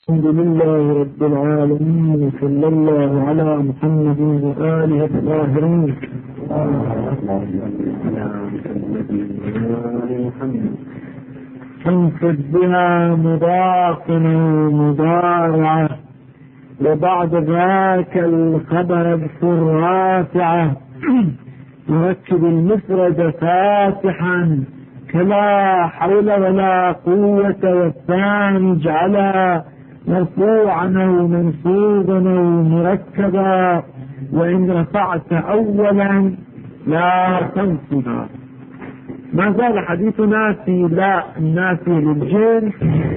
الحمد لله رب العالمين، صلى الله على محمد وآله الطاهرين. انصب بها مضافا ومضارعة، وبعد ذاك الخبر اذكر رافعة، يركب المفرد فاتحا كلا حول ولا قوة، والثاني اجعلا مرفوعا او منصوبا او مركبا، وان رفعت اولا لا تنصبا. ما زال حديثنا في لا النافي للجنس،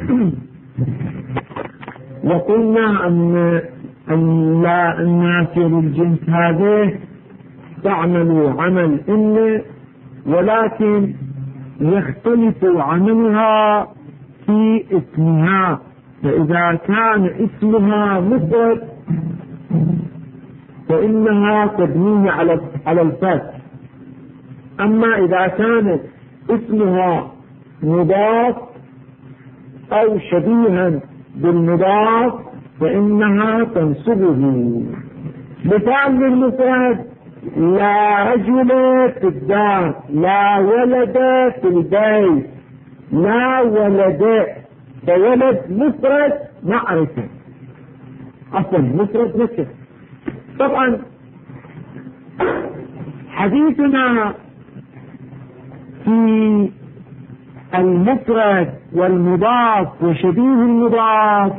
وقلنا ان لا النافي للجنس هذه تعمل عمل إن، ولكن يختلف عملها في اسمها. فإذا كان اسمها مفرد فإنها تبنيه على الفتح، أما إذا كانت اسمها مضاف أو شبيها بالمضاف فإنها تنصبه. مثال للمفرد: لا رجل في الدار، لا ولد في البيت، لا ولد. فولد مفرد معرفة، أصلا مفرد نكرة. طبعا حديثنا في المفرد والمضاف وشبيه المضاف،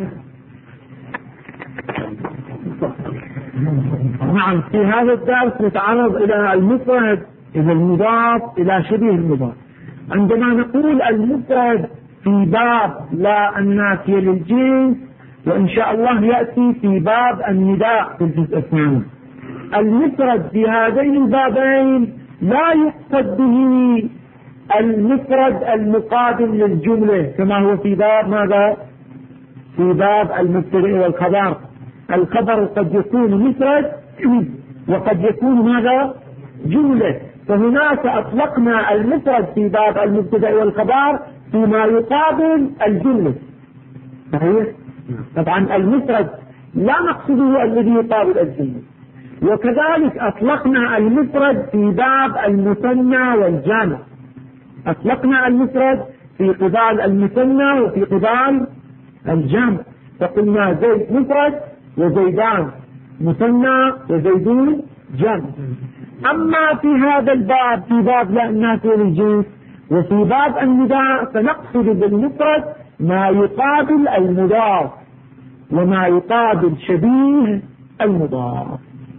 نعم، في هذا الدرس نتعرض إلى المفرد، إلى المضاف، إلى شبيه المضاف. عندما نقول المفرد في باب لا النافية للجنس، وإن شاء الله يأتي في باب النداء في الجزء الثاني. المفرد في هذين البابين لا يقصد به المفرد المقابل للجملة كما هو في باب ماذا؟ في باب المبتدأ والخبر. الخبر قد يكون مفرد وقد يكون ماذا؟ جملة. فهناك أطلقنا المفرد في باب المبتدأ والخبر فيما يقابل الجملة. صحيح؟ طبعا المفرد لا نقصده الذي يقابل الجملة. وكذلك أطلقنا المفرد في باب المثنى والجمع. أطلقنا المفرد في قبال المثنى وفي قبال الجمع، فقلنا زيد مفرد وزيدان مثنى وزيدون جمع. أما في هذا الباب، في باب لا النافية للجنس وفي باب النداء، فنقصد بالمفرد ما يقابل المضاف وما يقابل شبيه المضاف.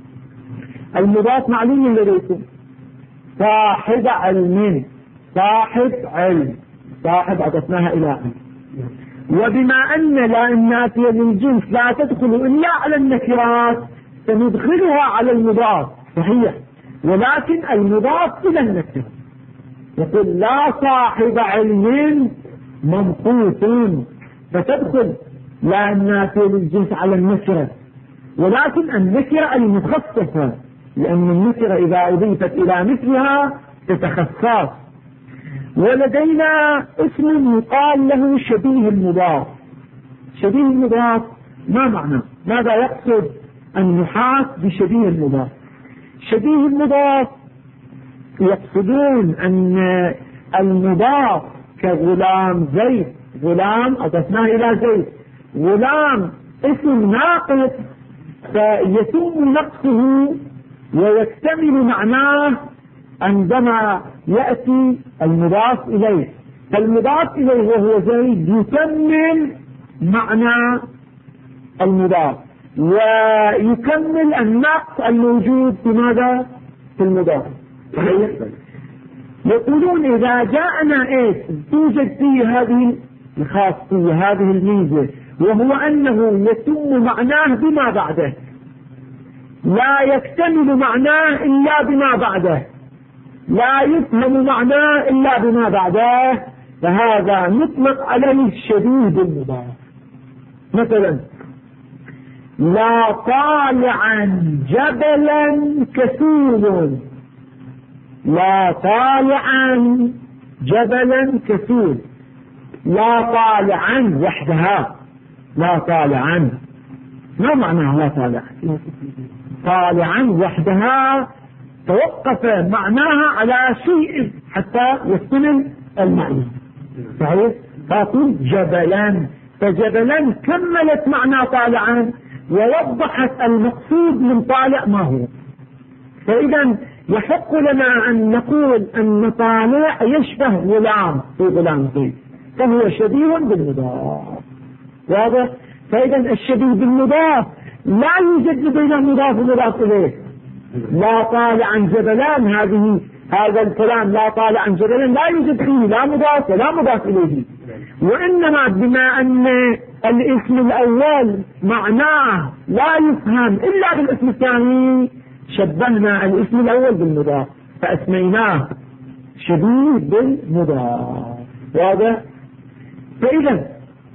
المضاف معلوم لديكم: صاحب علم، صاحب علم، صاحب عطفناها إلى علم. وبما أن لا النافية للجنس لا تدخل إلا على النكرات فندخلها على المضاف، صحيح، ولكن المضاف إلى النكرة. يقول لا صاحب علم منقوص، فتدخل لا النافية للجنس على النكرة، ولكن النكرة المخصصة، لأن النكرة إذا أضيفت إلى مثلها تتخصص. ولدينا اسم يقال له شبيه المضاف. شبيه المضاف ما معنى؟ ماذا يقصد النحاة بشبيه المضاف؟ شبيه المضاف يقصدون أن المضاف كغلام زيد، غلام أضفناه إلى زيد، غلام اسم ناقص فيتم نقصه ويكتمل معناه عندما يأتي المضاف إليه. فالمضاف إليه وهو زيد يكمل معنى المضاف ويكمل النقص الموجود في ماذا؟ في المضاف. يقولون إذا جاءنا إيش توجد فيه هذه الخاصية، هذه الميزة، وهو أنه يتم معناه بما بعده، لا يكتمل معناه إلا بما بعده، لا يفهم معناه إلا بما بعده، فهذا نطلق عليه الشبيه بالمضاف. مثلا لا طالعا جبلا كسول، لا طالعا جبلا كسول، لا طالعا وحدها لا طالعا. ما معناها لا طالعا؟ طالعا وحدها توقف معناها على شيء حتى يكتمل المعنى. صحيح؟ فأقول جبلا، فجبلا كملت معنى طالعا ووضحت المقصود من طالع ما هو. فإذا يحق لنا أن نقول أن طالع يشبه غلام في غلام زيد، فهو شبيه بالمضاف. واضح؟ فإذا الشبيه بالمضاف لا يوجد بين المضاف والمضاف إليه. لا طالعا جبلان، هذا الكلام لا طالعا جبلان لا يوجد فيه لا مضاف ولا مضاف إليه، وإنما بما أن الاسم الأول معناه لا يفهم إلا بالاسم الثاني شبهنا الاسم الأول بالمضاف فأسميناه شبيه بالمضاف. واضح؟ فإذا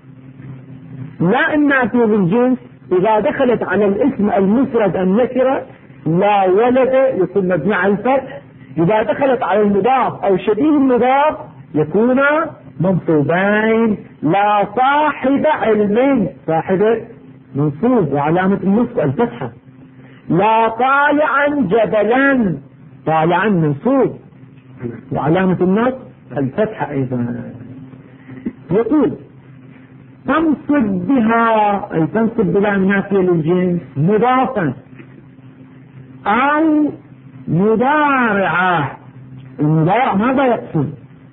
لا النافية بالجنس إذا دخلت على الاسم المفرد النكرة لا ولد يكون مبني على الفتح، إذا دخلت على المضاف أو شبيه المضاف يكون منصوبين. لا صاحب علم، صاحب منصوب وعلامة النصب الفتحة. لا طالعا جبلا، طالعا منصوب وعلامة النصب الفتحة أيضا. يقول تنصب بها، أي تنصب بلا نافية للجنس مضافا أو مضارعة. المضارع ماذا يقصد؟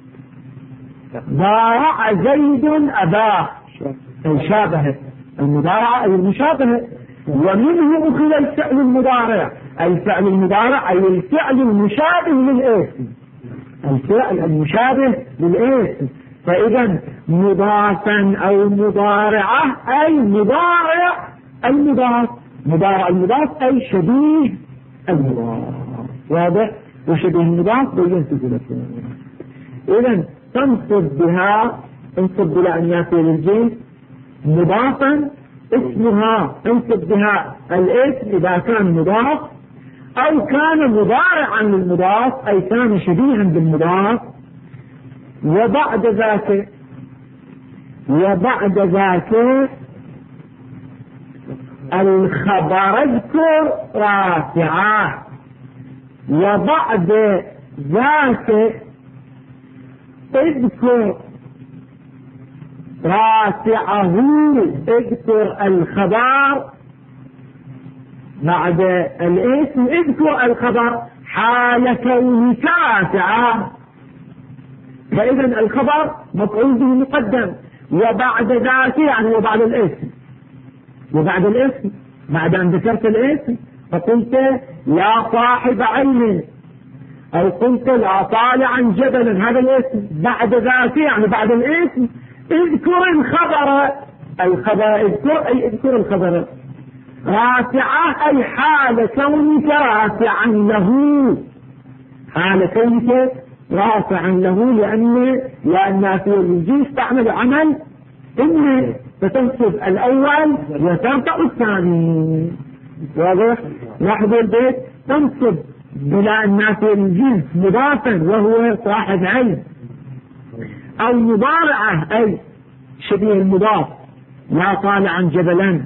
ضارع زيد أباه، أي شابه. المضارعة أي المشابهة، ومنه أخذ الفعل المضارع. الفعل المضارع أي الفعل المشابه للاسم، الفعل المشابه للاسم. فإذا مضافا أو مضارعة أي مضارع المضاف، مضارع المضاف أي شبيه المضاف. واضح؟ وشبيه المضاف بينت لكم. إذا تنصب بها، انصب بلا أن يأتي للجنس مضافا اسمها، انصب بها الاسم إذا كان مضاف أو كان مضارعا للمضاف أي كان شبيها بالمضاف. وبعد ذاك الخبر اذكر رافعه، وبعد ذاك اذكر رافعه، اذكر الخبر بعد الاسم، اذكر الخبر حال كونك رافعه. فإذا الخبر مفعول به مقدم، وبعد ذاك يعني وبعد الاسم، وبعد الاسم بعد أن ذكرت الاسم فقلت لا صاحب علم، أو قلت لا طالعا جبلا، هذا الاسم. بعد ذاك يعني بعد الاسم اذكر الخبر، اذكر أي اذكر الخبر. رافعة أي حال كونك رافعا له، حال كونك رافعا له، لأن في الجنس تعمل عمل إن فتنصب الأول وترفع الثاني. واضح؟ لاحظوا البيت تنصب بلا النافي الجنس مضافا وهو صاحب علم، أو مضارعة أي شبيه المضاف. لا طالعا جبلا،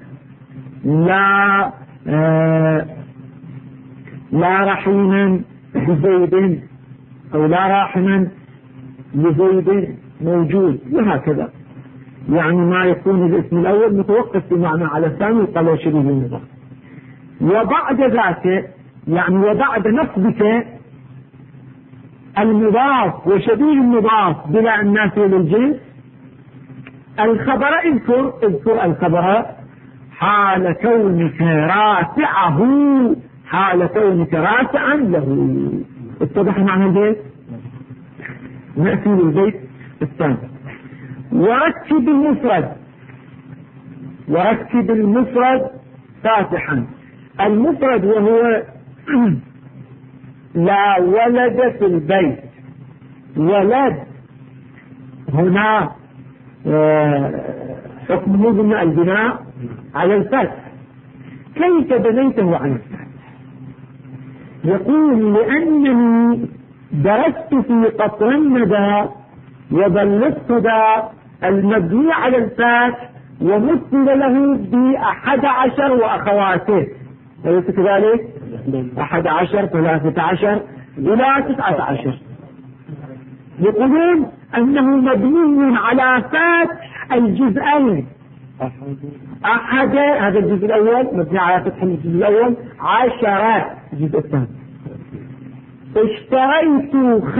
لا رحيما بزيد، أو لا راحما لزيد موجود، وهكذا. يعني ما يكون الاسم الأول متوقف بمعنى على الثاني قال شبيه المضاف. وبعد ذاك يعني وبعد نصبك المضاف وشبيه المضاف بلا النافي للجنس الخبر اذكر الخبر حال كونك رافعه، حال كونك رافعا له. اتضح معنى البيت؟ نأتي للبيت الثاني. وركب المفرد فاتحا. المفرد وهو لا ولد في البيت. ولد هنا حكمه بناء البناء على الفتح. كيف بنيته على الفتح؟ يقول لأنني درست في قطر الندى وبلغت المبني على الفتح ومثل له ب11 وأخواته، أليس كذلك؟ 11 13 إلى 19. يقولون أنه مبني على فتح الجزئين. أحد هذا الجزء الأول مبني على فتح الجزء الأول، 10 الجزء الثاني. اشتريت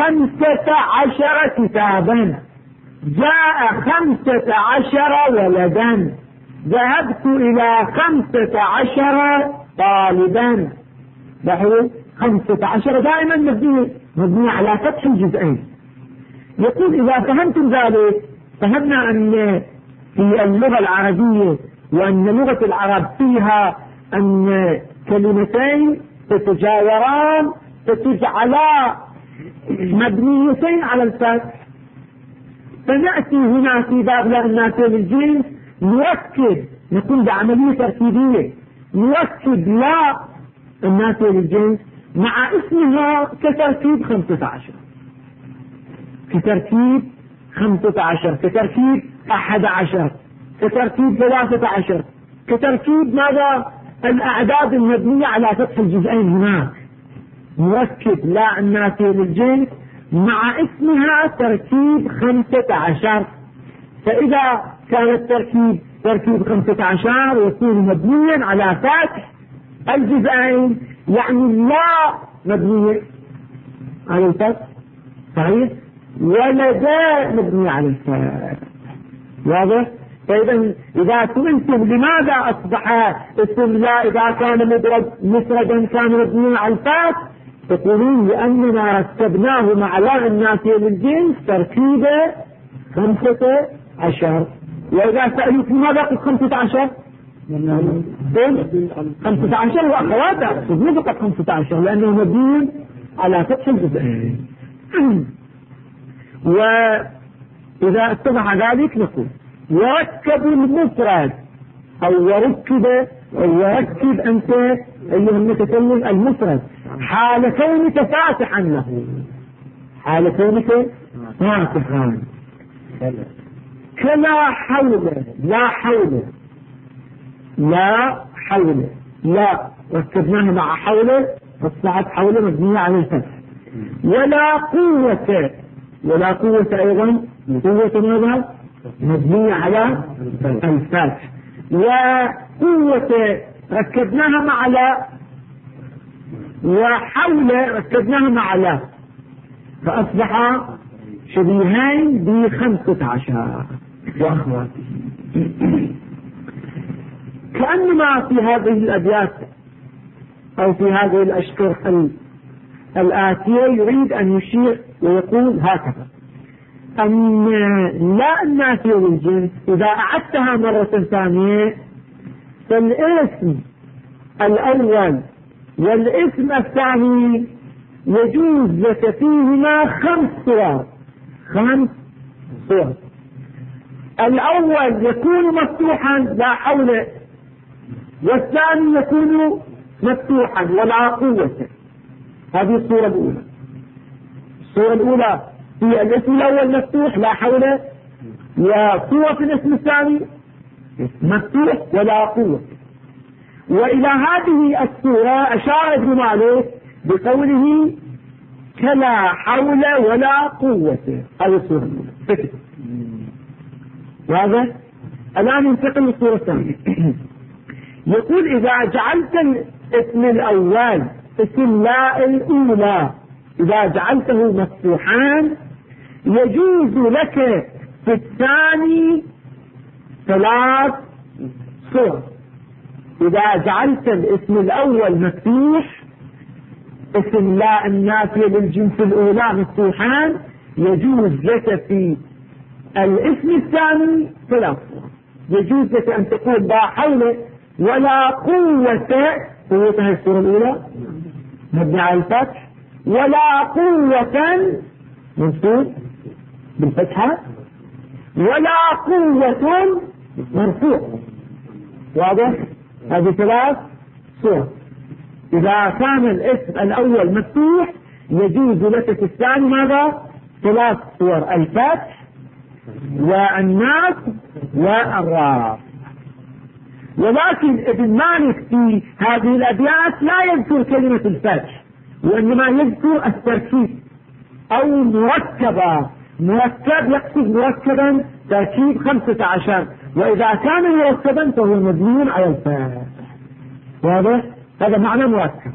15 كتابا، جاء 15 ولدا، ذهبت إلى 15 طالبا. لاحظوا 15 دائما مبني على فتح الجزئين. يقول إذا فهمتم ذلك فهمنا أن في اللغة العربية وأن لغة العرب فيها أن كلمتين تتجاوران فتجعلا مبنيتين على الفتح. فنأتي هنا في باب لا النافية للجنس نركب، نقوم بعملية تركيبية، نركب لا النافية للجنس مع اسمها كتركيب 15، كتركيب 15، كتركيب 11، كتركيب 13، كتركيب ماذا؟ الأعداد المبنية على فتح الجزئين. هناك نركب لا النافية للجنس مع اسمها تركيب 15. فإذا كان التركيب تركيب 15 يكون مبنيا على فتح الجزئين، يعني لا مبنية على الفتح، صحيح؟ ولدا مبني على الفتح. واضح؟ فإذا إذا سئلتم لماذا أصبح اسم لا إذا كان مفردا كان مبنيا على الفتح، تقولون لأننا رتبناه مع لا النافية للجنس تركيبه 15. وإذا سألوك لماذا قلت 15؟ 15 وأخواته، مو فقط 15، لأنه مبني على فتح الجزئين. وإذا اتضح ذلك نقول وركب المفرد أو وركب أنت أيها المتكلم المفرد حال كونك فاتحا له، حال كونك فاتحا. كلا حول، لا حول، لا حول، لا ركبناها مع حول فاصبحت حول مبنية على الفتح. ولا قوة، ولا قوة أيضا قوة ماذا؟ مبنية على الفتح. وقوة ركبناها مع لا، وحول ركبناها مع لا، فأصبح شبيهين ب15 وأخواته. كأنما في هذه الأبيات أو في هذه الأشكر الآتية يريد أن يشير ويقول هكذا: أن لا النافية للجنس إذا أعدتها مرة ثانية فالاسم الأول والاسم الثاني يجوز لك فيهما 5 صور. 5 صور. الأول يكون مفتوحا لا حول، والثاني يكون مفتوحا ولا قوة. هذه الصورة الأولى. الصورة الأولى هي الاسم الأول مفتوح لا حول، وصورة الاسم الثاني مفتوح ولا قوة. وإلى هذه الصورة أشار ابن مالك بقوله كلا حول ولا قوة. هذه الصورة الأولى فكرة. واضح؟ الآن ننتقل للصورة الثانية. يقول إذا جعلت الاسم الأول اسم لا الأولى إذا جعلته مفتوحان يجوز لك في الثاني 3 صور. إذا جعلت الاسم الأول مفتوح اسم لا النافية للجنس الأولى مفتوحان يجوز لك في الاسم الثاني 3 صور. يجوز لك أن تقول لا حول ولا قوة، قوة الصورة الأولى مبني على الفتح، ولا قوة منصوب بالفتحة، ولا قوة مرفوع. واضح؟ هذه 3 صور. إذا كان الاسم الأول مفتوح يجوز لك في الثاني ماذا؟ 3 صور: الفتح والنصب والرفع. ولكن ابن مالك في هذه الأبيات لا يذكر كلمة الفتح، وإنما يذكر التركيب أو مركبا. مركب يقصد مركبا تركيب 15، وإذا كان مركبا فهو مبني على الفتح. واضح؟ هذا معنى مركب.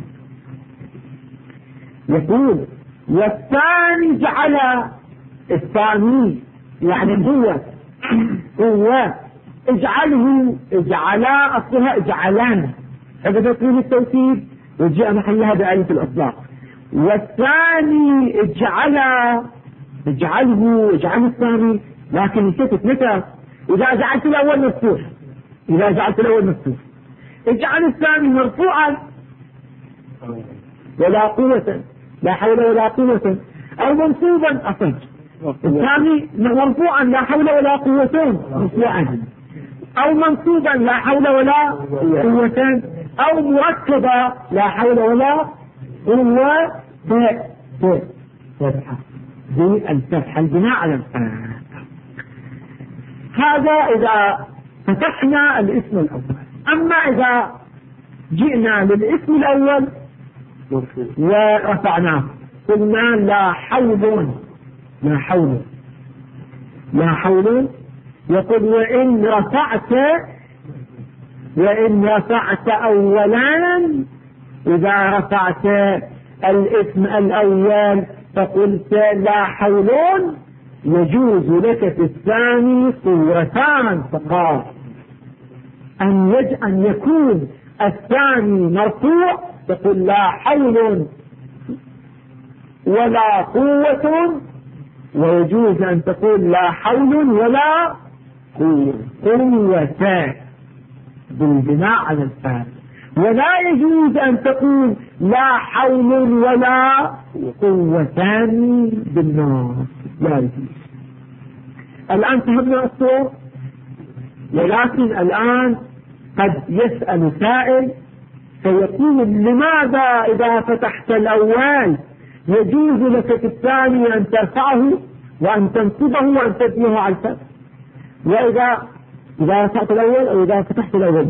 يقول والثاني جعل، الثاني يعني قوة اجعله، اجعلا أصلها اجعلان، هذا تقول التوكيد وجاء محلها بآية الإطلاق. والثاني اجعله، اجعل الثاني، لكن الكتب متى؟ إذا جعلت الأول مفتوح، إذا جعلت الأول مفتوح. اجعل الثاني مرفوعا ولا قوة، لا حول ولا قوة، أو منصوبا أصلا. الثاني مرفوعا لا حول ولا قوة مرفوعا، أو منصوبا لا حول ولا قوة، أو مركبا لا حول ولا قوة. فتحة دي الفتحة، البناء على الفتحة. هذا إذا فتحنا الاسم الأول. أما إذا جئنا للاسم الأول ورفعناه قلنا لا حول، لا حول، لا حول. يقول وإن رفعت أولا، إذا رفعت الاسم الأول فقلت لا حول، يجوز لك في الثاني صورتان فقط، أن يكون الثاني مرفوع تقول لا حول ولا قوة، ويجوز أن تقول لا حول ولا قوة بالبناء على الفعل. ولا يجوز أن تقول لا حول ولا قوتان بالنص، لا يجوز. الآن فهمنا الصور، ولكن الآن قد يسأل سائل فيقول لماذا إذا فتحت الأول يجوز لك في الثاني أن ترفعه وأن تنصبه وأن تبنيه على الفتح، وإذا فتحت الأول أو إذا فتحت الأول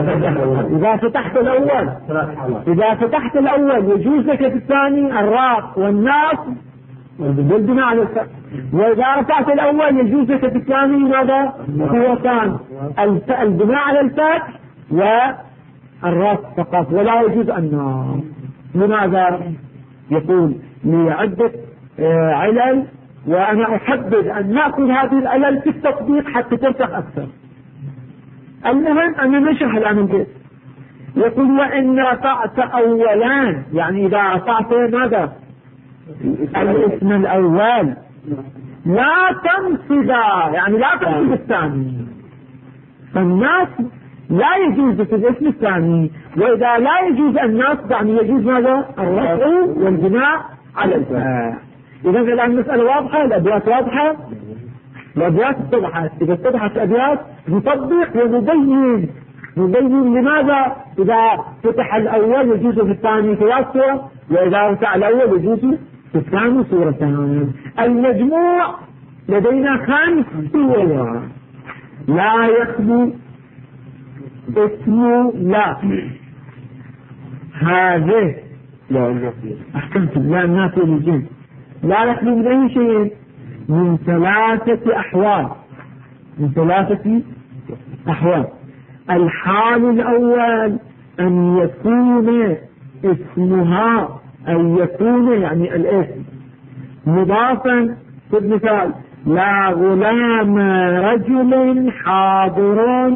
إذا فتحت الأول يجوز لك في الثاني الراق والناصب والبناء على الفتح، وإذا رفعت الأول يجوز لك في الثاني ماذا؟ قوتان، البناء على الفتح والراق فقط، ولا يجوز الناصب. لماذا؟ يقول لعدة علل، وأنا أحبذ أن نأخذ هذه العلل في التطبيق حتى ترتاح أكثر. المهم أن نشرح الآن البيت. يقول وإن رفعت أولان، يعني إذا رفعت ماذا؟ الاسم الأول لا تنصبا، يعني لا تنصب الثاني، فالناس لا يجوز في الاسم الثاني، وإذا لا يجوز الناس يعني يجوز ماذا؟ الرفع والبناء على الفاعل. إذا الآن المسألة واضحة، الأبيات واضحة، الأبيات اتضحت. إذا اتضحت الأبيات نطبق ونبين لماذا إذا فتح الأول يجوز في الثاني ثلاث صور، وإذا فتح الأول يجوز في الثاني صورتان. المجموع لدينا 5 صور لا يخلو اسم لا، هذه لا أحسنت، لا النافية للجنس، لا يخلو من أي شيء من 3 أحوال، من 3 أحوال. الحال الأول أن يكون اسمها، أن يكون يعني الاسم مضافا. في المثال لا غلام رجل حاضر،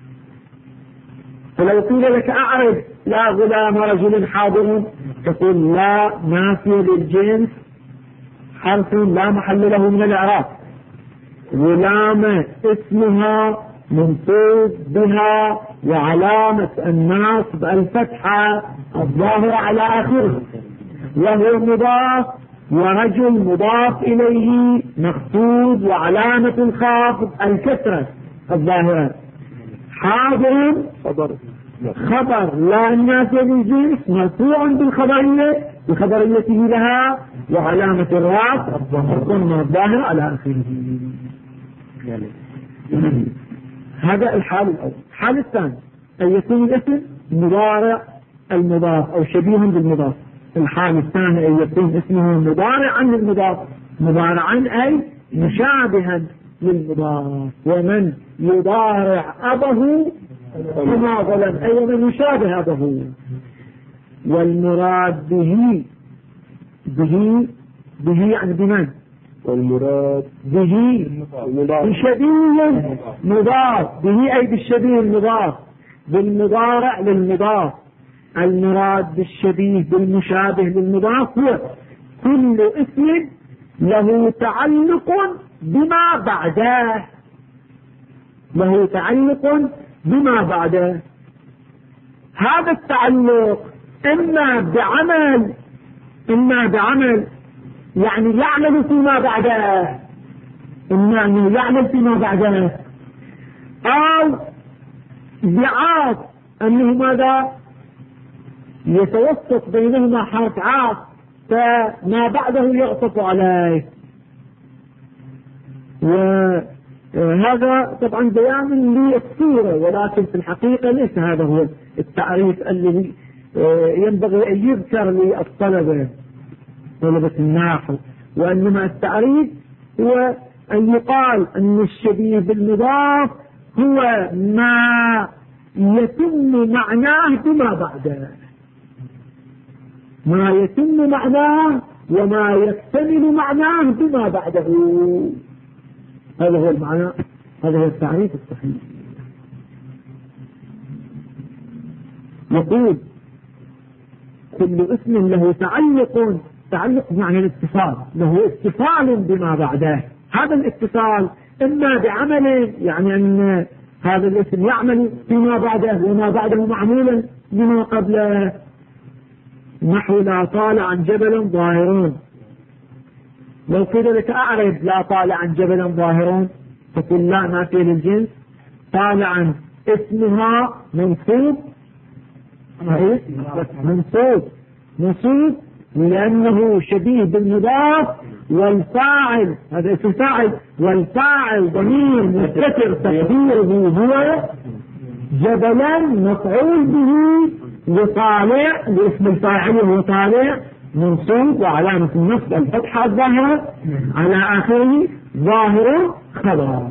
فلو قيل لك أعرف لا غلام رجل حاضر تقول لا نافية للجنس، حرف لا محل له من الإعراب. غلام اسمها منصوب بها وعلامة النصب الفتحة الظاهرة على آخره، وهو مضاف، ورجل مضاف إليه مخفوض وعلامة الخافض الكسرة الظاهرة. حاضر خبر لا الناس للجنس مرفوع بالخبرية بخبريته لها، وعلامة الرفع الضمة الظاهرة على آخره. هذا الحال الأول. الحال الثاني أن يكون الاسم مضارع المضاف أو شبيه بالمضاف. الحال الثاني أن يكون اسمه مضارعا للمضاف، مضارعا أي مشابها للمضاف. ومن يضارع أبه فما ظلم، أي ومن يشابه أبه. والمراد به يعني بمن؟ والمراد به بشبيه مضاف، به أي بالشبيه المضاف، بالمضارع للمضاف. المراد بالشبيه بالمشابه للمضاف هو كل اسم له تعلق بما بعده، له تعلق بما بعده. هذا التعلق إما بعمل يعني يعمل فيما بعده، إما أنه يعمل فيما بعده، أو بعاطف أنه ماذا يتوسط بينهما حرف عاطف فما بعده يعطف عليه. وهذا طبعا بيان للصورة، ولكن في الحقيقة ليس هذا هو التعريف الذي ينبغي أن يذكر للطلبة طلبة النحو، وإنما التعريف هو أن يقال أن الشبيه بالمضاف هو ما يتم معناه بما بعده، ما يتم معناه وما يكتمل معناه بما بعده. هذا هو المعنى، هذا هو التعريف الصحيح. يقول كل اسم له تعلق معنى الاتصال، له اتصال بما بعده. هذا الاتصال إما بعمل، يعني أن هذا الاسم يعمل فيما بعده وما بعده معمولا بما قبله، نحو لا طالعا جبلا ظاهرون. لو كده لك أعرف لا طالعا جبلا ظاهرون، تقول لا نافية للجنس. طالعا اسمها منصوب لأنه شبيه بالمضاف، والفاعل هذا اسم فاعل، والفاعل ضمير مستتر تقديره هو جبلا مفعول به لطالع، باسم الفاعل هو طالع منصوب وعلامة النصب الفتحة الظاهرة على آخره ظاهر خبر.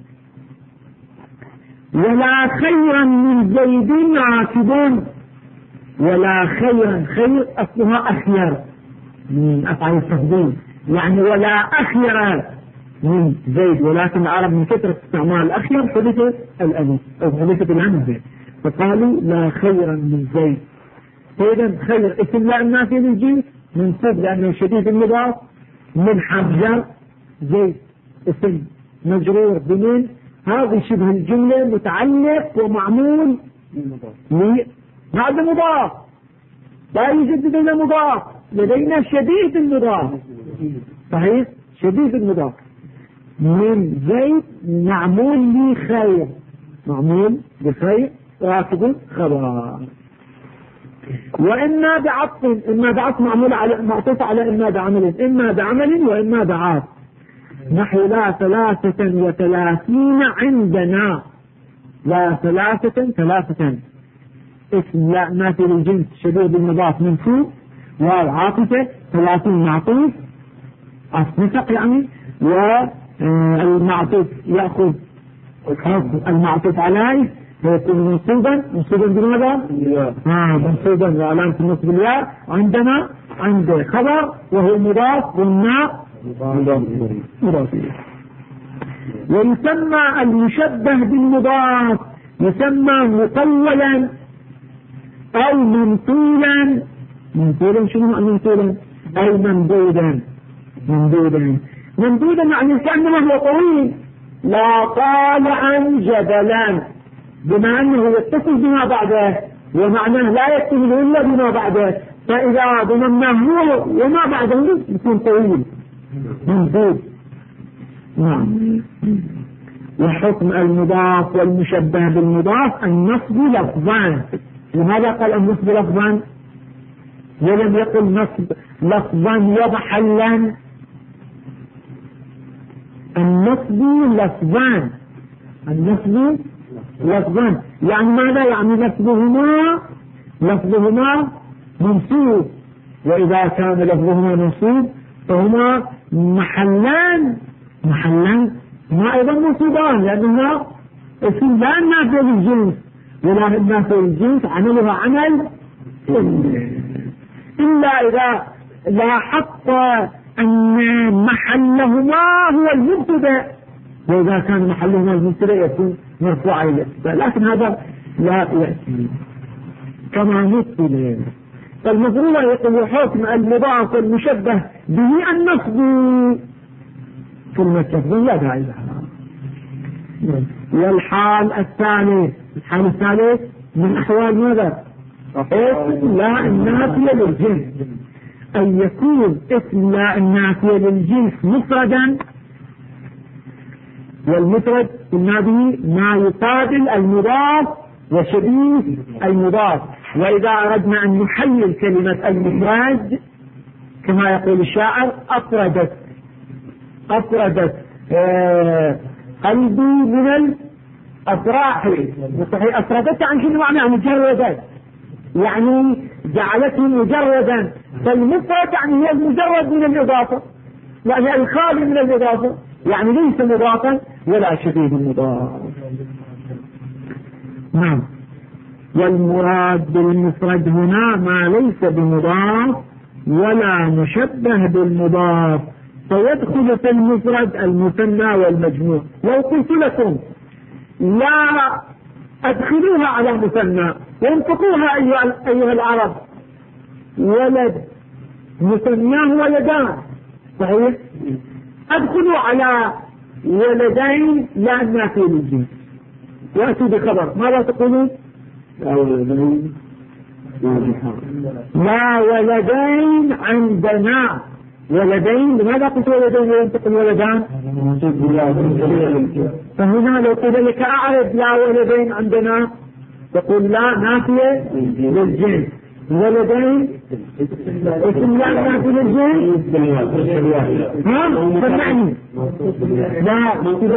ولا خيرا من زيد عاكب، ولا خيرا، خير أصلها أخير من أفعال التفضيل، يعني ولا أخير من زيد، ولكن العرب من كثرة استعمال الأخير حدثت الألف أو حدثت الهمزة فقالوا لا خيرا من زيد. فإذا خير اسم لا النافية للجنس منصوب لأنه شديد المضاف، من حجر زيد اسم مجرور بمن، هذه شبه الجملة متعلق ومعمول بعد مضاف، لا يوجد لدينا مضاف، لدينا شديد المضاف. صحيح شديد المضاف. من زيد معمول لخير، معمول بخير راكب خبر. وإما بعطف، إما بعطف معمول على معطوف على إما بعمل، إما بعمل وإما بعاطف. نحو لا 33 عندنا، لا 3 اسم لا نافي للجنس شبيه بالمضاف منصوب، والعاطفة 30 معطوف أصنفق يعني، والمعطوف يأخذ المعطوف عليه فيكون منصوبا بماذا؟ منصوبا وعلامة النصب الياء. عندنا عند خبر وهو مضاف والناء مضاف. ويسمى المشبه بالمضاف يسمى مطولا أو منطولا. شنو منطولا؟ أي ممدودا يعني كأنه هو طويل. لا طالعا جبلا، بما أنه يتصل بما بعده ومعناه لا يتصل إلا بما بعده، فإذا ضمناه هو وما بعده يكون طويل ممدود. نعم. وحكم المضاف والمشبه بالمضاف النصب لفظان. لماذا قال النصب لفظان ولم يقل نصب لفظا ومحلا؟ النصب لفظان، النصب لفظا، يعني ماذا؟ يعني لفظهما منصوب، وإذا كان لفظهما منصوب فهما محلان ما أيضا منصوبان، لأنهما اسم لا نافع للجنس ولا نافع للجنس عملها عمل إلا إذا لاحظت أن محلهما هو المبتدأ، وإذا كان محلهما المبتدأ يكون مرفوعا للاسم، لكن هذا لا يأتي كما مثل. فالمفروض أن يكون حكم المضاف المشبه به النصب في المستقبل لا داعي لها. والحال الثالث من أحوال ماذا؟ اسم لا النافية للجنس، أن يكون اسم لا النافية للجنس مفردا، والمفرد قلنا به ما يقابل المضاف وشبيه المضاف. وإذا أردنا أن نحلل كلمة المفرد كما يقول الشاعر أفردت قلبي من الأفراح. أفردت عن شنو معنى؟ مجردا، يعني جعلته مجردا. فالمفرد يعني هي المجرد من الإضافة، يعني الخالي من الإضافة، يعني ليس مضافا ولا شبيه المضاف. نعم. والمراد بالمفرد هنا ما ليس بمضاف ولا مشبه بالمضاف، فيدخل في المفرد المثنى والمجموع. لو قلت لكم لا أدخلوها على مثنى وانطقوها أيها العرب، ولد مثناه ولدان، صحيح؟ أدخلوا على ولدين لا نافية للجنس وأتوا بخبر، ماذا تقولون؟ لا ولدين عندنا. ولدين، لماذا قلت ولدين ولم تقل ولدان؟ فهنا لو قيل لك أعرف لا ولدين عندنا تقول لا نافية للجنس. ولدين اسم لا نافية للجنس، سمعني لا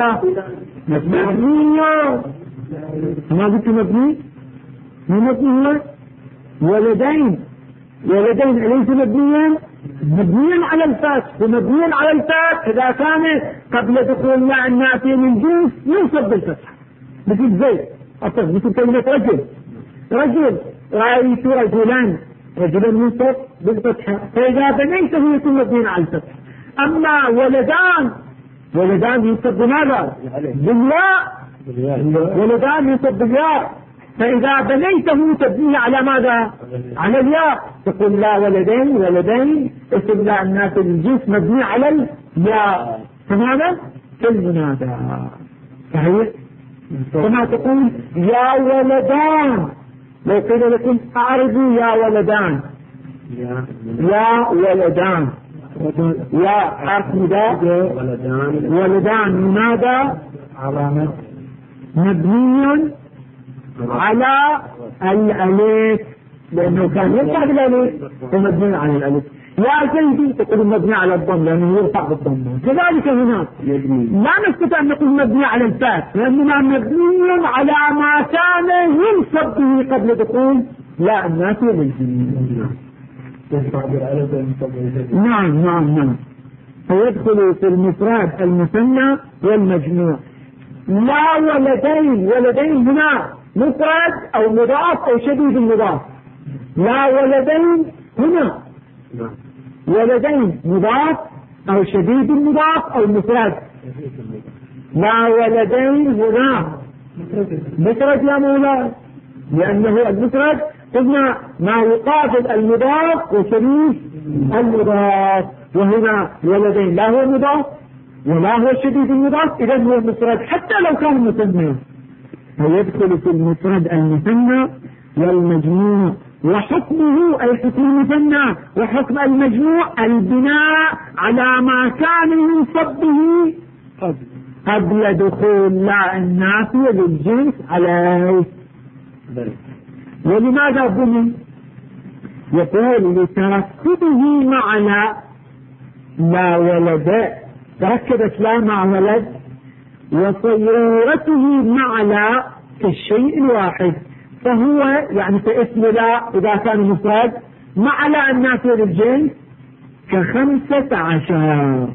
مبني. ما قلت مبني؟ مبني ولدين أليس مبنيا على الفتح، ومبنيا على الفتح إذا كان قبل دخول لا النافية للجنس ينصب بالفتح، مثل زيد، مثل كلمة رجل رأيت رجلا ينصب بالفتح، فإذا بنيته يكون مبنيا على الفتح. أما ولدان ينصب بماذا؟ بالياء، ولدان ينصب بالياء، فإذا بنيته تبنيه على ماذا؟ على الياء، تقول لا ولدين اسم لا النافية للجنس مبني على الياء، فهذا كالمنادى. صحيح؟ كما تقول يا ولدان، لو قيل لكم أعرضوا يا ولدان، يا حرف نداء، ولدان منادى مبني على الألف، لأنه كان يرفع بالألف ومبني على الألف. يا زيدي تقول مبني على الضم لأنه يرفع بالضم. كذلك هنا لا نستطيع أن نقول مبني على الفاء، لأننا مبني على ما كان ينصب به قبل دخول لا النافية للجنس. نعم. فيدخل في المفرد المثنى والمجموع. لا ولدين هنا مفرد أو مضاف أو شديد المضاف. لا ولدين هنا ولدين مضاف أو شديد المضاف أو مفرد. لا ولدين هنا مفرد يا مولاي، لأنه المفرد قلنا ما يقابل المضاف وشديد المضاف، وهنا ولدين لا هو مضاف ولا هو شديد المضاف، إذا هو مفرد حتى لو كان مثنى. فيدخل في المفرد المثنى والمجموع، وحكمه أي حكم المثنى وحكم المجموع البناء على ما كان ينصب به قبل دخول لا النافية للجنس عليه. ولماذا بني؟ يقول لتركبه معنى لا ولد، تركبت لا مع ولد، وصيرته مع لا كالشيء الواحد، فهو يعني كاسم لا إذا كان مفرد مع لا النافية للجنس ك15،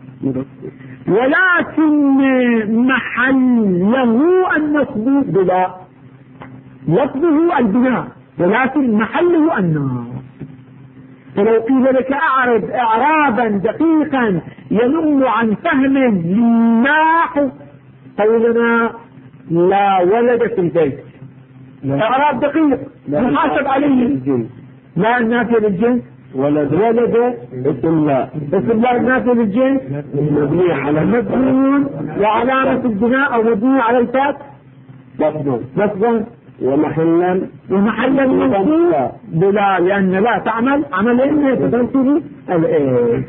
ولكن محله النصب بلا، لفظه البناء ولكن محله النصب. فلو قيل لك أعرض إعرابا دقيقا ينم عن فهم للناحو قولنا لا ولد في البيت، إعراب دقيق نحاسب عليه. لا النافية للجنس ولد اسم لا النافية للجنس مبني على مبني وعلامة البناء أو مبني على الفتح لفظا ومحلا منصوب بلا، لأن لا تعمل عملين تتنصب الإيه.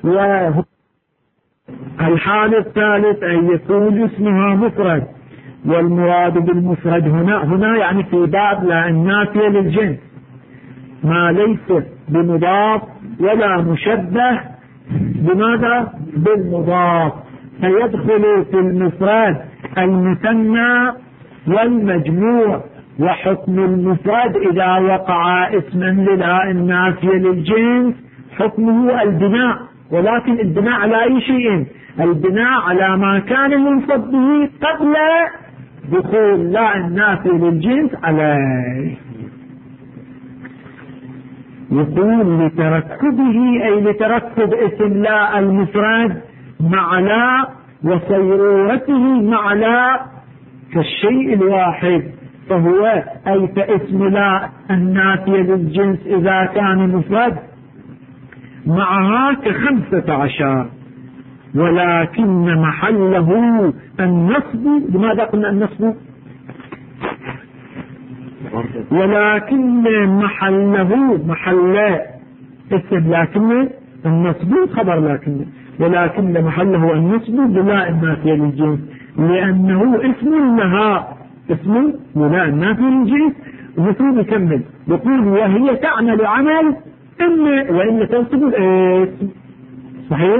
الحال الثالث أن يكون اسمها مفرد، والمراد بالمفرد هنا يعني في باب لا النافية للجنس ما ليس بمضاف ولا مشبه بماذا؟ بالمضاف، فيدخل في المفرد المثنى والمجموع. وحكم المفرد إذا وقع اسما للا النافية للجنس حكمه البناء، ولكن البناء على أي شيء؟ البناء على ما كان ينصب به قبل دخول لا النافية للجنس عليه. يقول لتركبه أي لتركب اسم لا المفرد مع لا وصيرورته مع لا كالشيء الواحد، فهو أي فاسم لا النافية للجنس إذا كان مفرد معها ك15، ولكن محله النصب. لماذا قلنا النصب؟ ولكن محل اسم لكن النصب خبر ولكن محله النصب بلا النافية للجنس، لأنه اسم لها، اسم لا النافية للجنس. ومثل يكمل يقول وهي تعمل عمل وإن تنصب الاسم. صحيح؟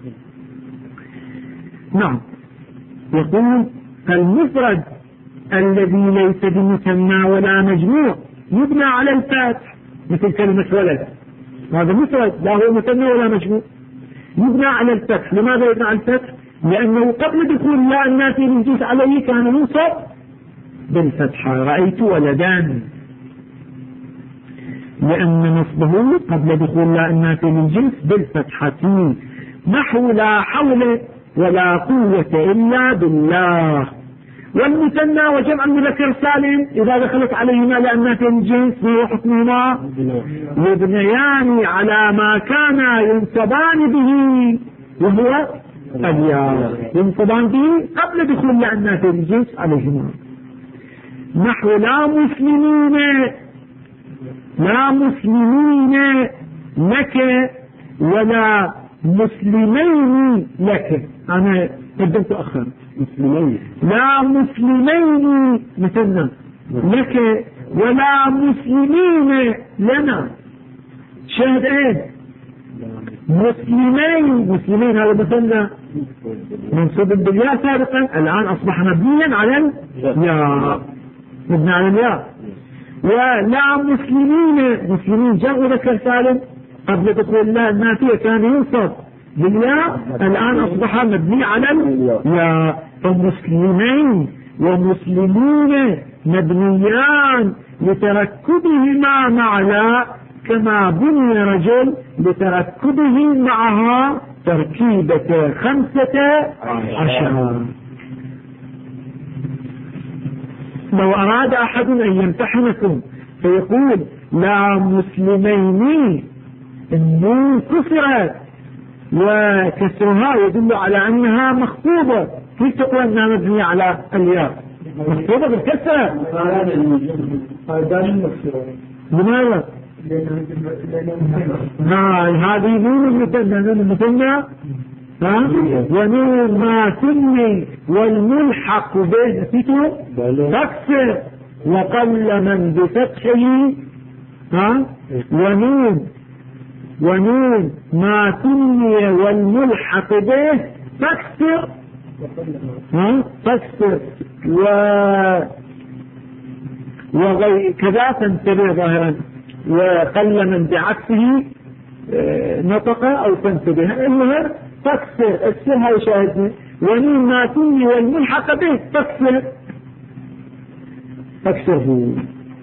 نعم. يقول المفرد الذي ليس بمثنى ولا مجموع يبنى على الفتح، مثل كلمة ولد، هذا مفرد لا هو مثنى ولا مجموع، يبنى على الفتح. لماذا يبنى على الفتح؟ لأنه قبل دخول لا النافية للجنس عليه كان ينصب بالفتحة، رأيت ولدان، لأن نصبه قبل دخول لا النافية للجنس بالفتحة، نحو لا حول ولا قوة إلا بالله. والمثنى وجمع المذكر سالم إذا دخلت عليهما لا النافية للجنس فهو حكمهما يبنيان على ما كانا ينصبان به، وهو الياء، ينصبان به قبل دخول لا النافية للجنس عليهما. نحو لا مسلمين لك ولا مسلمين لك. أنا قدمت أخر مسلمين، لا مسلمين مثلنا لك ولا مسلمين لنا. شاهد ايه؟ مسلمين هذا مثلنا منصوب بالياء سابقا، الآن أصبح مبنيا على الياء، مبني على الياء. ولا مسلمين جمع ذكر سالم قبل دخول لا النافية كان ينصب بالياء، الآن أصبح مبني على الياء. فمسلمين ومسلمون مبنيان لتركبهما مع لا، كما بني رجل لتركبه معها تركيبة 15. لو أراد أحد أن يمتحنكم فيقول لا مسلمين، النون كسرت وكسرها يدل على أنها مخطوبة، كيف تقول أنها مبنية على الياء؟ مخطوبة بالكسرة. لماذا؟ هذه نون المثنى ونون ما سمي والملحق به تكسر، وقل من بفتحه ونون ما سمي والملحق به تكسر وكذا تنتبه ظاهرا، وقل من بعكسه نطق أو تنتبه. إنها تكسر السر، هاي شاهدنا. ونون ما فيه والملحق به تكسره.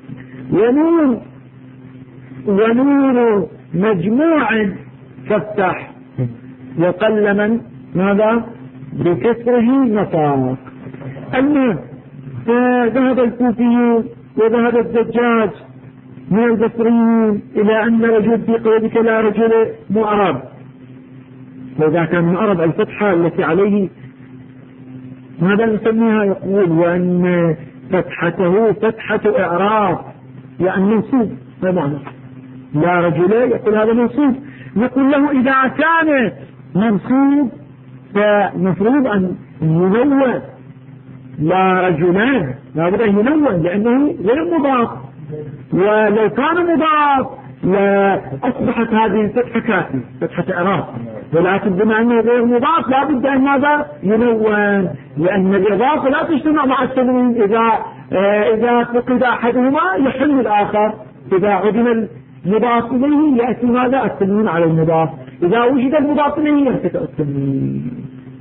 ونون مجموع تفتح، وقل من ماذا بكسره نطاق. المهم فذهب الكوفيون وذهب الزجاج من البصريين إلى أن رجل في قولك لا رجل معرب، وإذا كان معرب الفتحة التي عليه ماذا نسميها؟ يقول وأن فتحته فتحة إعراب، يعني منصوب. ما معنى لا رجل؟ يقول هذا منصوب. نقول له إذا كان منصوب فمفروض أن ينون لا رجلان، لا بد أن ينون لأنه غير مضاف، ولو كان مضاف لأصبحت هذه الفتحة كافية، فتحة إعراب. ولكن بما أنه غير مضاف لا بد أن ماذا ينون، لأن الإضافة لا تجتمع مع التنوين. إذا فقد أحدهما يحل الآخر. إذا عدم المضاف إليه يأتي ماذا التنوين على المضاف، إذا وجد المضاف إليه ينتفع التنوين.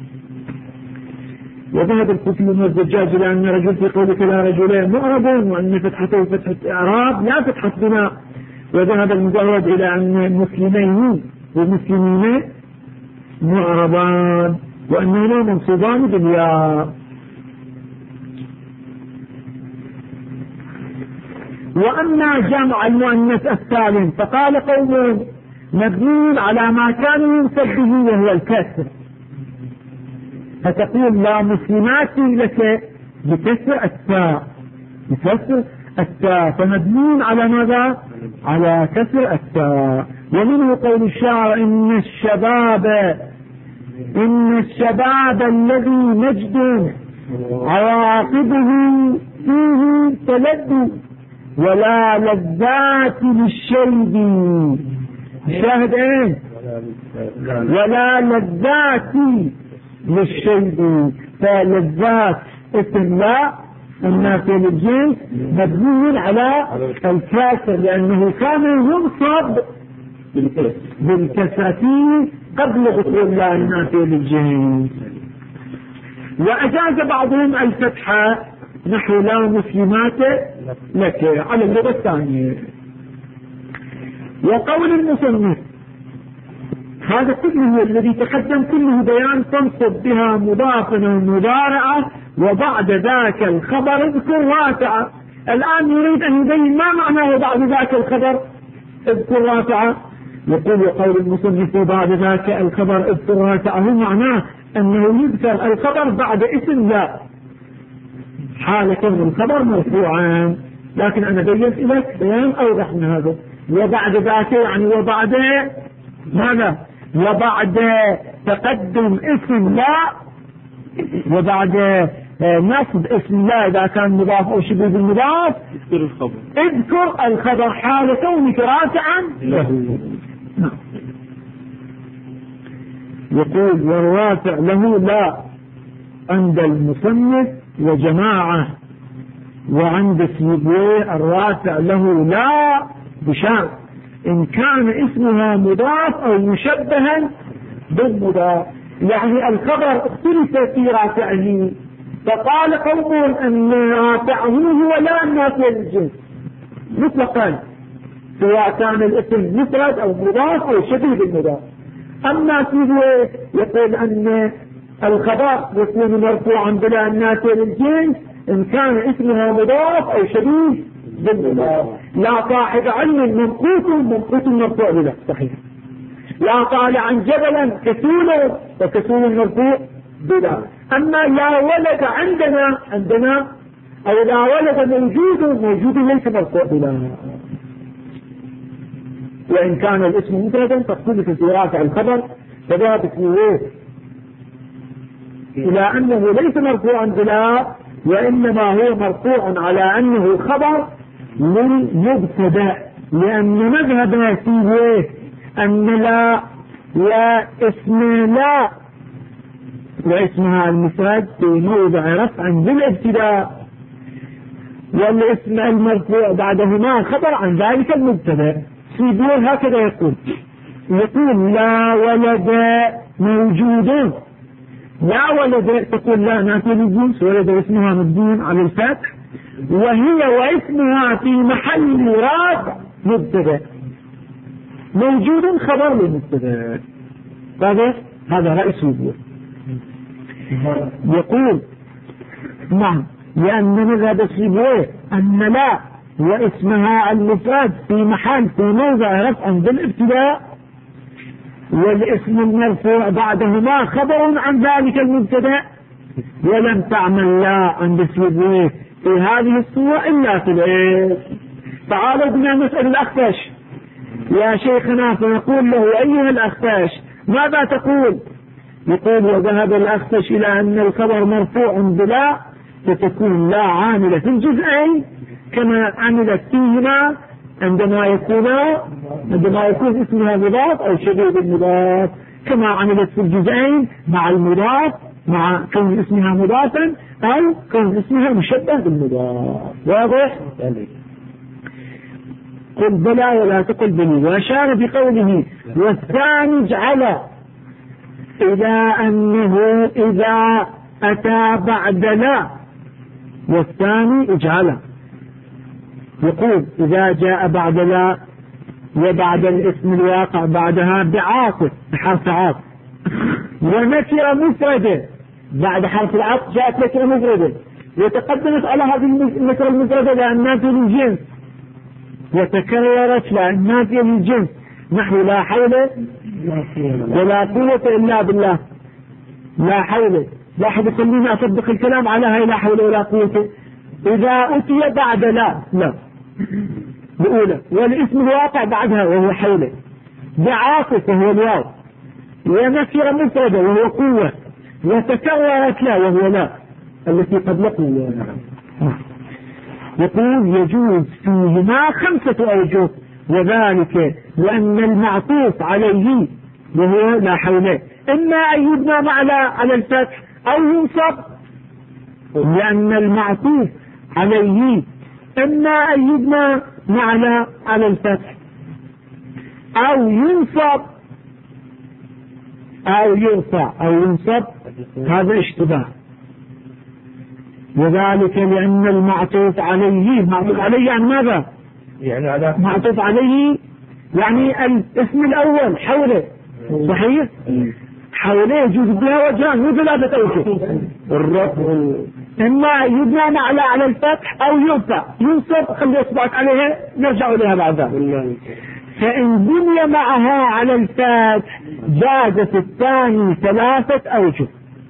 وذهب الكوفيون والزجاج إلى أن رجل في قولك لا رجلين معرب، وأن فتحته فتحة إعراب لا فتحة بناء. وذهب المجرد إلى أن المسلمين والمسلمين معربان، وأنهما منصوبان بالياء. وأما جمع المؤنث السالم فقال قوم مبني على ما كان ينسب به وهو الكسر، فتقول لا مسلمات لك بكسر التاء، بكسر التاء، فمبني على ماذا؟ على كسر التاء. ومنه قول الشاعر إن الشباب الذي مجد عواقبه فيه تلد ولا لذات للشيب. شاهد ايه؟ ولا لذات للشيب. فلذات اسم لا النافي للجنس مبني على الكسر، لأنه كان ينصب بالكسرة قبل دخول لا النافي للجنس. وأجاز بعضهم الفتحة نحو لا مسلمات لك على اللغة الثانية. وقول المصنف هذا كله الذي تقدم كله بيان تنصب بها مضافا ومضارعة، وبعد ذاك الخبر اذكر رافعة. الآن يريد أن يبين ما معناه بعد ذاك الخبر اذكر رافعة. يقول وقول المصنف بعد ذاك الخبر اذكر رافعة هو معناه أنه يذكر الخبر بعد اسم لا، حال كون الخبر مرفوعا. لكن أنا بينت لك بيان أوضح من هذا. وبعد ذاك يعني وبعد ماذا؟ وبعد تقدم اسم لا، وبعد نصب اسم لا إذا كان مضاف أو شبه بالمضاف اذكر الخبر حال كونك رافعا له. يقول والرافع له لا عند المصنف وجماعة، وعند سيبويه الرافع له لا بشرط إن كان اسمها مضاف أو مشبها بالمضاف. يعني الخبر اختلف في رافعه، فقال قوم أن رافعه هو لا النافي للجنس مطلقا، سواء كان الاسم مفرد أو مضاف أو شبيه بالمضاف. أما سيبويه يقول أن الخبر يكون مرفوعا بلا النافي للجنس إن كان اسمها مضاف أو شبيه بالمضاف. لا صاحب علم منقوط مرفوع بلا صحيح. لا طالعا جبلا كسولا وكسول مرفوع بلا. أما لا ولد عندنا أو لا ولد موجود ليس مرفوع بلا. وإن كان الاسم مفردا فاختلف في رافع الخبر، فذهب سيبويه إلى أنه ليس مرفوعا بلا، وإنما هو مرفوع على أنه خبر للمبتدأ، لأن مذهب سيبويه أن لا واسم لا واسمها المفرد في موضع رفع بالابتداء، والاسم المرفوع بعدهما خبر عن ذلك المبتدا. سيبويه هكذا يقول لا ولد موجود. لا ولد تقول لا نافية للجنس، ولد اسمها مبني على الفتح، وهي واسمها في محل رفع مبتدا، موجود خبر للمبتدا. هذا رأس وجوه. يقول نعم لأن نذهب سيبويه أن لا واسمها المفرد في محل في موضع رفع بالابتداء، والاسم المرفوع بعدهما خبر عن ذلك المبتدا، ولم تعمل لا عند سيبويه في هذه الصورة إلا في الاسم. تعالوا بنا نسأل الأخفش يا شيخنا، فنقول له أيها الأخفش ماذا تقول؟ يقول وذهب الأخفش إلى أن الخبر مرفوع بلا، فتكون لا عاملة في الجزئين كما عملت فيهما عندما يكون اسمها مضاف أو شبيه بالمضاف، كما عملت في الجزئين مع المضاف مع كون اسمها مضافا أو كون اسمها مشبه بالمضاف. واضح؟ قل بلى ولا تقل بني. وأشار بقوله والثاني اجعل إلى أنه إذا أتى بعد لا، والثاني اجعل. يقول إذا جاء بعد لا وبعد الاسم الواقع بعدها بعاطف بحرف عاطف ونكرة مفردة، بعد حرف العطف جاءت نكرة مفردة وتقدمت على هذه النكرة المفردة لأنها في الجنس، وتكررت لأنها في الجنس، نحو لا حول ولا قوة إلا بالله. لا حول، لاحظوا خليني أطبق الكلام على هاي لا حول ولا قوة. إذا أتي بعد لا الأولى والاسم الواقع بعدها وهو حول، بعاطف وهو الواو، ونكرة مفردة وهو قوة، وتكررت لا وهو لا التي قد لقوا. يقول يجوز فيهما 5 أوجه، وذلك لأن المعطوف عليه وهو لا حول إما أن يبنى على الفتح أو ينصب، لأن المعطوف عليه إما أن يبنى على الفتح أو ينصب أو يرفع أو ينصب، هذا اشتباه. وذلك لأن المعطوف عليه، معطوف عليه يعني ماذا؟ يعني معطوف عليه يعني الاسم الأول حوله، صحيح؟ حوله يجوز بها وجهان مو 3 أوجه. إما يبنى على الفتح أو يرفع ينصب، خلي إصبعك عليها نرجع إليها بعد ذلك. فإن بني معها على الفتح جازت الثاني 3 أوجه.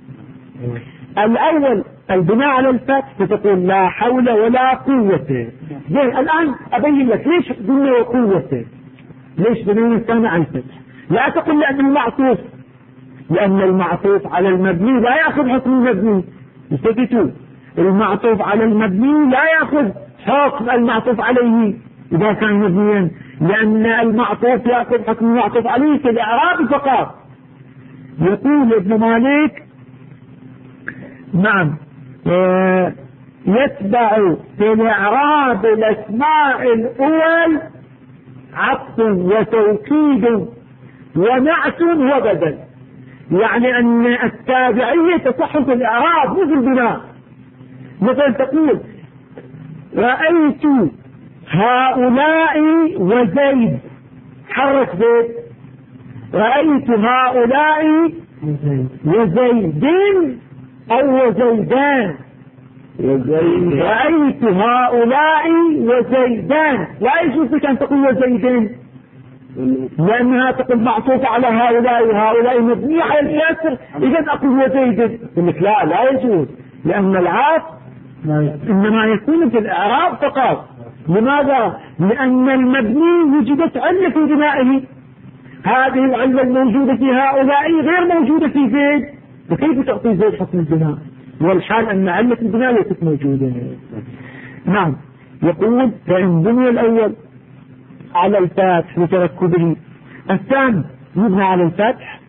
الأول البناء على الفتح فتقول لا حول ولا قوة. الآن أبين لك ليش بني وقوة، ليش بني الثاني على الفتح. لا تقول لأن المعطوف على المبني لا يأخذ حكم المبني، يثبتوا المعطوف على المبني لا يأخذ حكم المعطوف عليه إذا كان مبنيا، لأن المعطوف يأخذ حكم المعطوف عليه في الإعراب فقط. يقول ابن مالك نعم يتبع في الإعراب الأسماء الأول عطف وتوكيد ونعت وبدل، يعني أن التابعية تصح في الإعراب مو في البناء. مثلا تقول رأيت هؤلاء وزيد، حرك زيد، رأيت هؤلاء وزيدين أو وزيدان، رأيت هؤلاء وزيدان، لا يجوز لك أن تقول وزيدين لأنها تقول معطوفة على هؤلاء وهؤلاء مبنية على الكسر، إذا أقول وزيد لك لا يجوز، لأن العاطف إنما يكون في الإعراب فقط. لماذا؟ لأن المبني وجدت علة في بنائه، هذه العلة الموجودة في هؤلاء غير موجودة في زيد، فكيف تعطي زيد حكم البناء والحال أن علة البناء ليست موجودة؟ نعم. يقول فإن بني الأول على الفتح لتركبه، الثاني يبنى على الفتح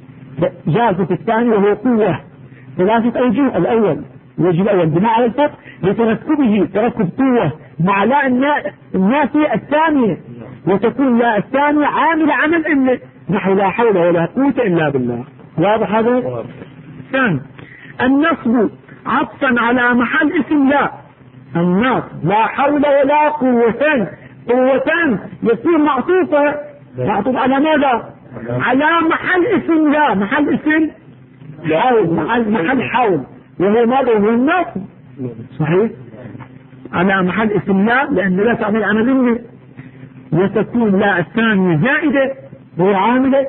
جازت الثاني وهو قوة 3 أوجه. الأول الوجه الأول بناء على الفتح لتركبه تركب قوة مع لا النافية الثانية، وتكون لا الثانية عامل عمل إلا، نحو لا حول ولا قوة إلا بالله. واضح هذا؟ ثاني النصب عطفا على محل اسم لا. النصب لا حول ولا قوة، قوة يكون معطوف على ماذا؟ على محل اسم لا. محل اسم حول، محل حول، وهو ماذا؟ وهو النصب. صحيح، على محل اسم لا، لأن لا تعمل عملية، وتكون لا الثانية زائدة، هو عاملة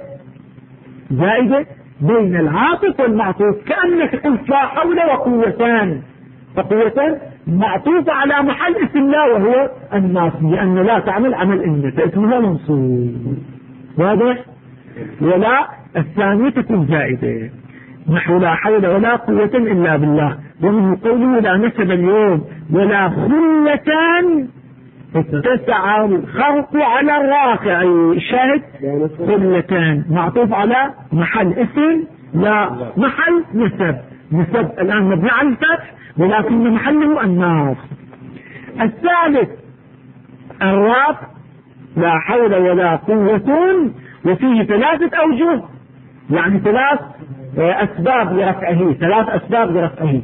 زائدة بين العاطف والمعطوف، كأنك قلت لا حول وقوتان، فقوتان معطوفة على محل اسم لا وهو الناصب، لأن لا تعمل عمل إن، فاسمها منصوب. واضح؟ ولا الثانية تكون زائدة، نحو لا حول ولا قوة إلا بالله. ومن قوله لا نسب اليوم ولا خلة، اتسع الخلق على الراقع. الشاهد خلتان معطوف على محل اسم لا محل نسب. نسب الآن مبني على الفتح، ولكن محله الناصب. الثالث الراب لا حول ولا قوة، وفيه ثلاثة أوجه، يعني ثلاث أسباب لرفعه، ثلاث أسباب لرفعه.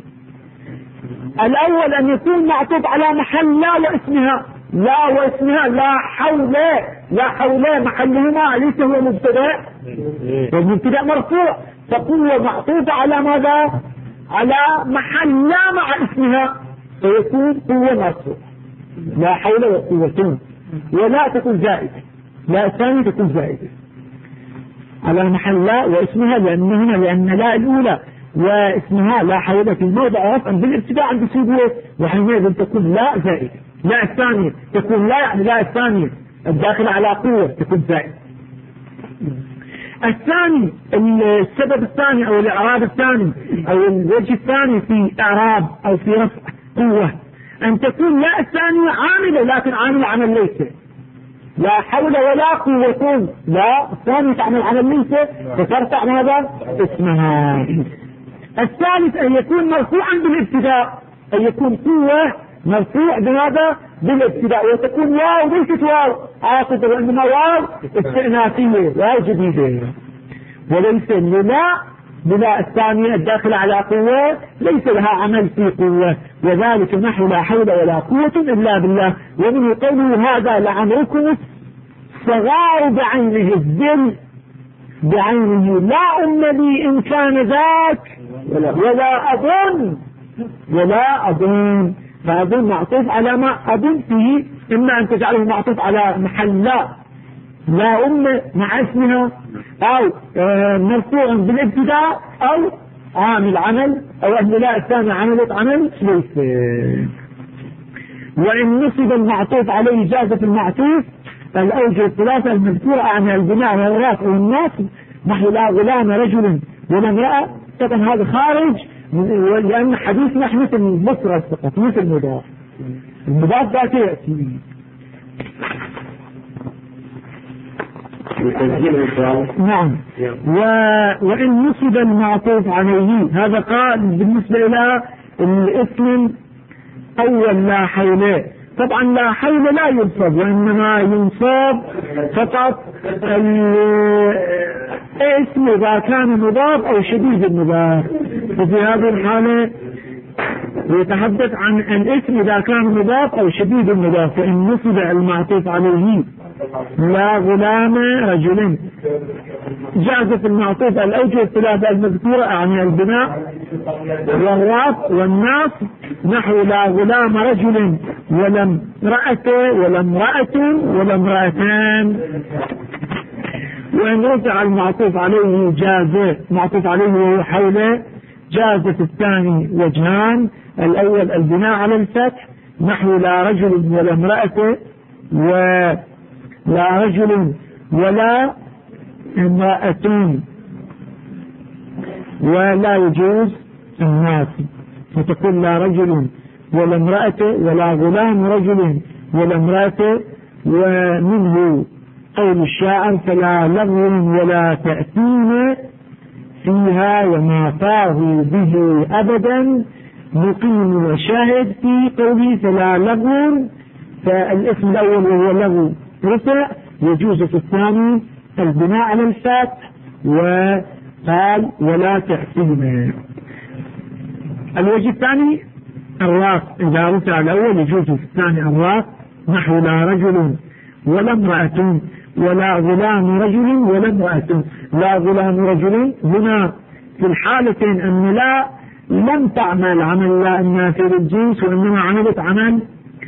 الأول أن يكون معطوف على محل لا واسمها، لا واسمها لا حول، لا حول محلهما ليس هو مبتدأ، والمبتدأ مرفوع، فقوة معطوفة على ماذا؟ على محل لا مع اسمها، فيكون قوة مرفوع لا حول وقوة. ولا تكون زائدة، لا الثانية تكون زائدة على محل لا واسمها، لأن لا الأولى واسمها لا حول في موضع رفع بالابتداء عند سيبوه، وحينئذ تكون لا زائدة. لا الثانية تكون لا، يعني لا الثانية الداخل على قوة تكون زائدة. الثاني السبب الثاني أو الإعراب الثاني أو الوجه الثاني في إعراب أو في رفع قوة، أن تكون لا الثانية عاملة، لكن عامل عمل ليس. لا حول ولا قوة، لا الثانية تعمل عمل ليس، فترفع ماذا؟ اسمها. الثالث أن يكون مرفوعا بالابتداء، أن يكون قوة مرفوع بماذا؟ بالابتداء، وتكون واو ليست واو عاطفة، وإنما واو استئنافية، واو جديدة، وليس بلا الثانية الداخلة على قوة ليس لها عمل في قوة، وذلك نحو لا حول ولا قوة إلا بالله. ومن قوله هذا لعمركم صغار بعينه، الذل بعينه، لا أم لي إن كان ذاك ولا أظن فأظن معطوف على ما أظن فيه، إما أن تجعله معطوف على محل لا أم مع اسمها، أو مرفوع بالابتداء، أو عامل عمل، أو أن لا الثاني عملت عمل ليس. وإن نصب المعطوف عليه جازة المعطوف الأوجه الثلاثة المذكورة عن البناء والرفع والنصب، نحو لا غلام رجل ولا امرأة. طبعا هذا خارج، لأن حديثنا مثل مفرد فقط، مثل مضاف، المضاف ذات يأتي. نعم. وإن نصب المعطوف عليه، هذا قال بالنسبة إلى الاسم أول لا حول. طبعا لا حول لا ينصب، وإنما ينصب فقط الاسم إذا كان مضاف أو شديد المضاف. وفي هذه الحالة يتحدث عن الاسم إذا كان مضاف أو شديد المضاف. فإن نصب المعطوف عليه لا غلام رجل، جازت المعطوف الأوجه الثلاثة المذكورة عن البناء والرفع والنصب، نحو لا غلام رجل ولا امرأة ولا امرأة ولا امرأتان. وإن رفع المعطوف عليه جاز معطوف عليه وهو حوله، جازت الثاني وجهان، الأول البناء على الفتح، نحو لا رجل ولا امرأة ولا رجل ولا امرأة، ولا يجوز الناس، فتقول لا رجل ولا امرأة ولا غلام رجل ولا امرأة. ومنه قول الشاعر فلا لغو ولا تأثيم فيها وما فاه به أبدا مقيم وشاهد في قوله فلا لغو، فالاسم الأول وهو لغو رفع، يجوز في الثاني البناء على الفتح، وقال ولا تحسبنا. الوجه الثاني الراس، إذا رفع الأول يجوز في الثاني الراس، نحو لا رجل ولا امرأة ولا غلام رجل ولا امرأة. لا غلام رجل هنا في الحالتين أن لا لم تعمل عمل لا النافي للجنس، وإنما عملت عمل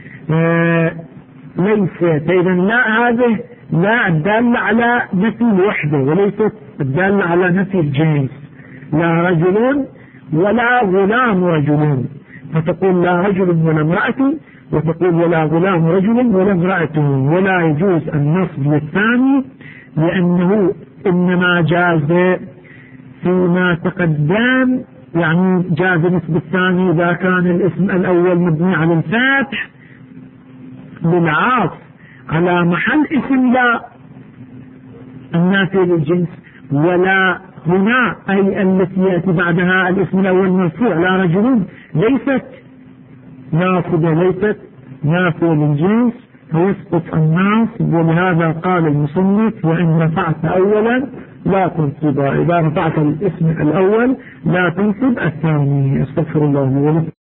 ليس، فإذا لا هذه لا الدالة على نفي الوحدة وليست الدالة على نفي الجنس. لا رجل ولا غلام رجل، فتقول لا رجل ولا امرأة، وتقول ولا غلام رجل ولا امرأة. ولا يجوز النصب للثاني لأنه إنما جاز فيما تقدم، يعني جاز نصب الثاني إذا كان الاسم الأول مبني على الفتح بالعاطف على محل اسم لا النافي للجنس. ولا هنا أي التي يأتي بعدها الاسم الأول مرفوع لا رجل ليست ناصبة، ليست نافية للجنس، فيسقط الناصب. ولهذا قال المصنف وإن رفعت أولا لا تنصب، إذا رفعت الاسم الأول لا تنصب الثاني. استغفر الله لي ولكم.